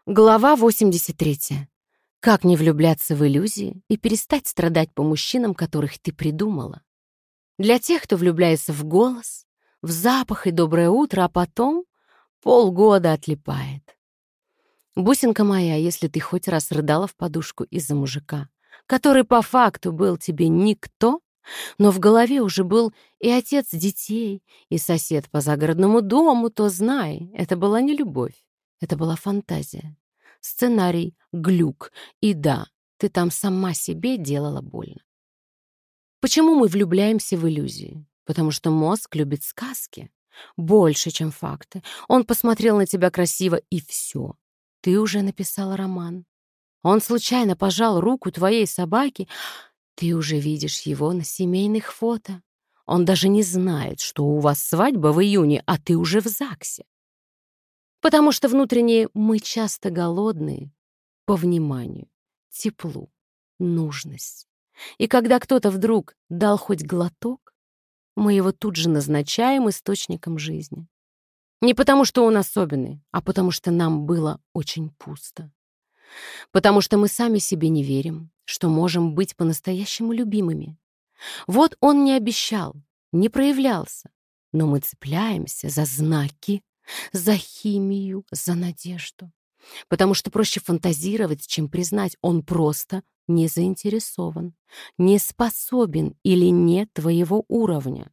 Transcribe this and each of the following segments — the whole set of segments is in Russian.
Глава 83. Как не влюбляться в иллюзии и перестать страдать по мужчинам, которых ты придумала. Для тех, кто влюбляется в голос, в запах и доброе утро, а потом полгода отлипает. Бусинка моя, если ты хоть раз рыдала в подушку из-за мужика, который по факту был тебе никто, но в голове уже был и отец детей, и сосед по загородному дому, то знай, это была не любовь, это была фантазия. Сценарий, глюк. И да, ты там сама себе делала больно. Почему мы влюбляемся в иллюзии? Потому что мозг любит сказки. Больше, чем факты. Он посмотрел на тебя красиво, и все. Ты уже написала роман. Он случайно пожал руку твоей собаки, ты уже видишь его на семейных фото. Он даже не знает, что у вас свадьба в июне, а ты уже в ЗАГСе. Потому что внутренне мы часто голодные по вниманию, теплу, нужность. И когда кто-то вдруг дал хоть глоток, мы его тут же назначаем источником жизни. Не потому, что он особенный, а потому что нам было очень пусто. Потому что мы сами себе не верим, что можем быть по-настоящему любимыми. Вот он не обещал, не проявлялся, но мы цепляемся за знаки, за химию, за надежду. Потому что проще фантазировать, чем признать, он просто не заинтересован, не способен или не твоего уровня.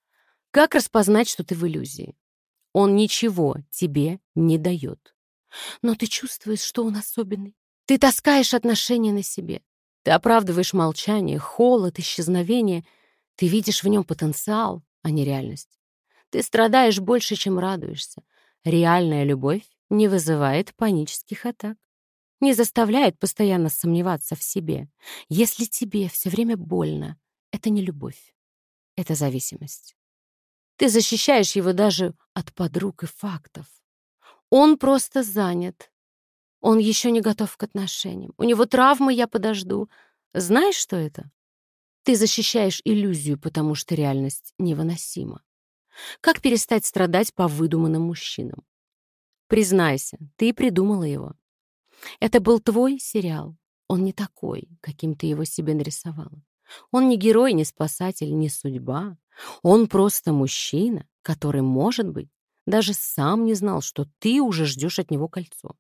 Как распознать, что ты в иллюзии? Он ничего тебе не дает. Но ты чувствуешь, что он особенный. Ты таскаешь отношения на себе. Ты оправдываешь молчание, холод, исчезновение. Ты видишь в нем потенциал, а не реальность. Ты страдаешь больше, чем радуешься. Реальная любовь не вызывает панических атак, не заставляет постоянно сомневаться в себе. Если тебе все время больно, это не любовь, это зависимость. Ты защищаешь его даже от подруг и фактов. Он просто занят. Он еще не готов к отношениям. У него травмы, я подожду. Знаешь, что это? Ты защищаешь иллюзию, потому что реальность невыносима. Как перестать страдать по выдуманным мужчинам? Признайся, ты придумала его. Это был твой сериал. Он не такой, каким ты его себе нарисовала. Он не герой, не спасатель, не судьба. Он просто мужчина, который, может быть, даже сам не знал, что ты уже ждешь от него кольцо.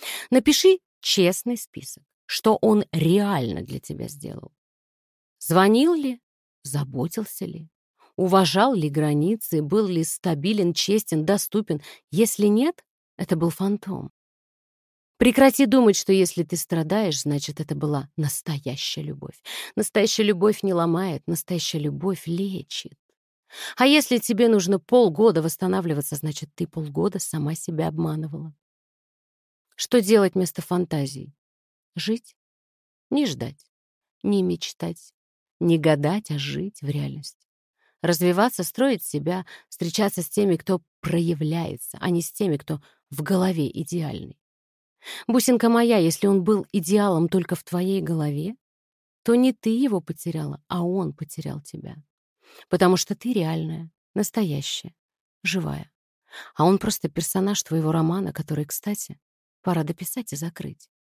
Напиши честный список, что он реально для тебя сделал. Звонил ли? Заботился ли? Уважал ли границы? Был ли стабилен, честен, доступен? Если нет, это был фантом. Прекрати думать, что если ты страдаешь, значит, это была настоящая любовь. Настоящая любовь не ломает, настоящая любовь лечит. А если тебе нужно полгода восстанавливаться, значит, ты полгода сама себя обманывала. Что делать вместо фантазий? Жить? Не ждать, не мечтать, не гадать, а жить в реальности. Развиваться, строить себя, встречаться с теми, кто проявляется, а не с теми, кто в голове идеальный. Бусинка моя, если он был идеалом только в твоей голове, то не ты его потеряла, а он потерял тебя. Потому что ты реальная, настоящая, живая. А он просто персонаж твоего романа, который, кстати, пора дописать и закрыть.